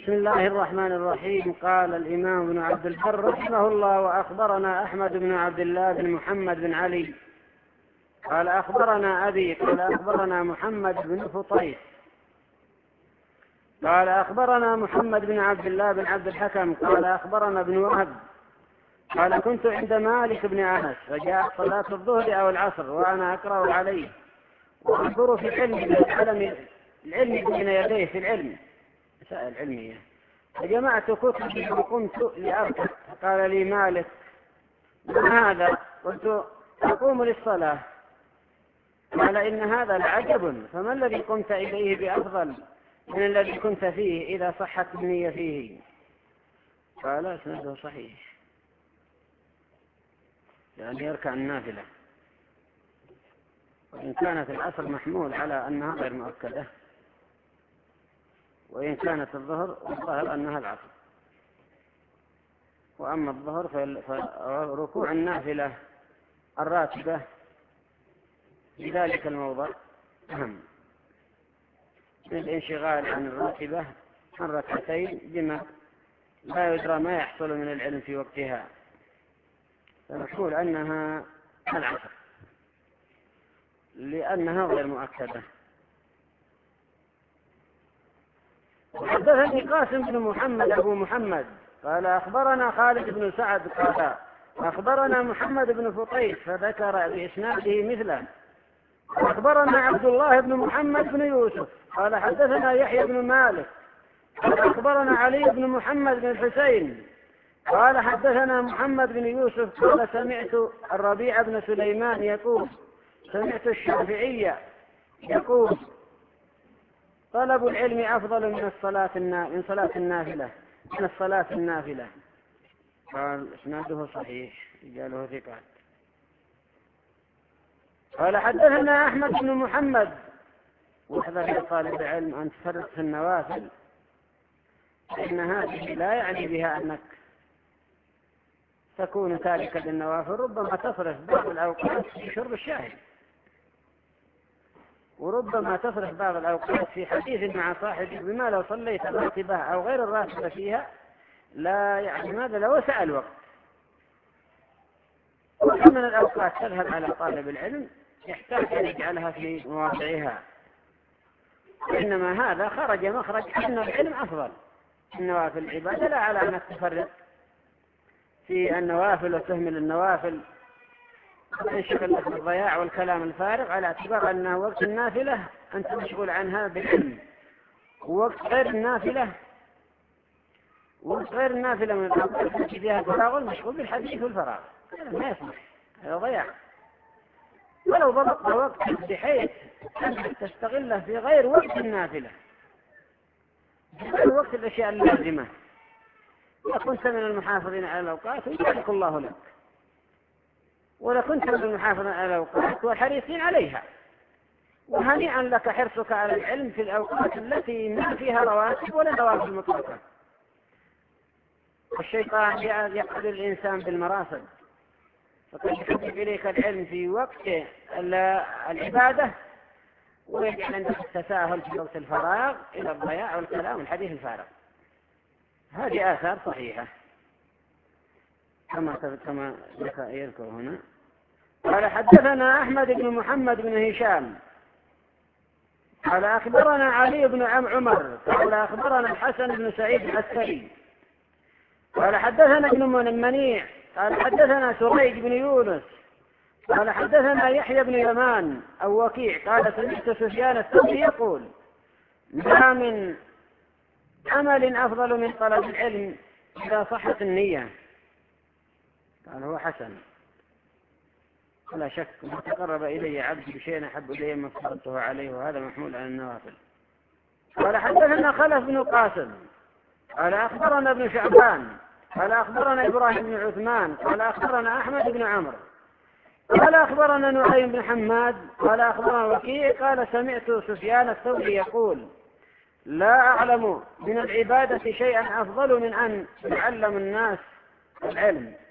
بسم الله الرحمن الرحيم. قال الإمام ابن عبد البر رحمه الله: وأخبرنا أحمد بن عبد الله بن محمد بن علي قال أخبرنا أبي قال أخبرنا محمد بن فطيس قال أخبرنا محمد بن عبد الله بن عبد الحكم قال أخبرنا ابن وهب قال كنت عند مالك بن أنس فجاءت صلاة الظهر أو العصر وأنا أقرأ عليه وأنظر في العلم بين يديه في العلم مسائل علمية، فجمعت كتبي وقمت لأركع، قال لي مالك: ما هذا؟ قلت: أقوم للصلاة. قال: إن هذا لعجب، فما الذي قمت إليه بأفضل من الذي كنت فيه إذا صحت النية فيه؟ قال: اسنده صحيح، يعني يركع النافلة، وإن كانت العصر محمول على أنها غير مؤكدة، وإن كانت الظهر أنها العصر. وأما الظهر فركوع النافلة الراتبة في ذلك الموضع أهم من الانشغال عن الراتبة عن ركعتين بما لا يدرى ما يحصل من العلم في وقتها، فنقول أنها العصر لأنها غير مؤكدة. حدثني قاسم بن محمد أبو محمد قال أخبرنا خالد بن سعد قال أخبرنا محمد بن فطيس فذكر بإسناده مثله. أخبرنا عبد الله بن محمد بن يوسف قال حدثنا يحيى بن مالك قال أخبرنا علي بن محمد بن الحسين قال حدثنا محمد بن يوسف قال سمعت الربيع بن سليمان يقول سمعت الشافعية يقول: طلب العلم أفضل من صلاة النافلة. قال اسناده صحيح، رجاله ثقات. قال حدثنا أحمد بن محمد. واحذر يا طالب العلم أن تفرط في النوافل، فإن هذه لا يعني بها أنك تكون تاركا للنوافل، ربما تصرف بعض الأوقات في شرب الشاهي، وربما تصرف بعض الأوقات في حديث مع صاحبك بما لو صليت الراتبة أو غير الراتبة فيها لا يعني ماذا لو سأل الوقت. ومن الأوقات تذهب على طالب العلم يحتاج أن يجعلها في مواضعها، إنما هذا خرج مخرج أن العلم أفضل. النوافل العبادة لا على أنك تفرق في النوافل وتهمل النوافل وتنشغل لك بالضياع والكلام الفارغ، على اعتبار أن وقت النافلة أنت مشغول عنها بالعلم، ووقت غير النافلة من الأوقات التي فيها فراغ مشغول بالحديث والفراغ، ما يسمح، هذا ضياع. ولو ضبطت وقت بحيث أن تستغله في غير وقت النافلة، في غير وقت الأشياء اللازمة، لكنت من المحافظين على الأوقات ويبارك الله لك، ولكنت من المحافظين على الأوقات والحريصين عليها، وهنيئا لك حرصك على العلم في الأوقات التي ما فيها رواتب ولا نوافل مطلقة. الشيطان يقعد الإنسان بالمراصد، فقد يحبب إليك العلم في وقت العبادة ويجعل عندك التساهل في وقت الفراغ إلى الضياع والكلام والحديث الفارغ. هذه آثار صحيحة كما يذكر هنا. قال حدثنا أحمد بن محمد بن هشام قال أخبرنا علي بن عمر قال أخبرنا الحسن بن سعيد العسكري قال حدثنا ابن منيع قال حدثنا سريج بن يونس قال حدثنا يحيى بن يمان أو وكيع قال سمعت سفيان الثوري يقول: ما من عمل أفضل من طلب العلم إذا صحت النية. قال هو حسن، ولا شك ما تقرب إلي عبدي بشيء أحب إلي ما افترضته عليه، وهذا محمول على النوافل. قال حدثنا خلف بن قاسم قال أخبرنا ابن شعبان قال أخبرنا إبراهيم بن عثمان قال أخبرنا أحمد بن عمرو قال أخبرنا نعيم بن حماد قال أخبرنا وكيع قال سمعت سفيان الثوري يقول: لا أعلم من العبادة شيئا أفضل من أن يعلم الناس العلم.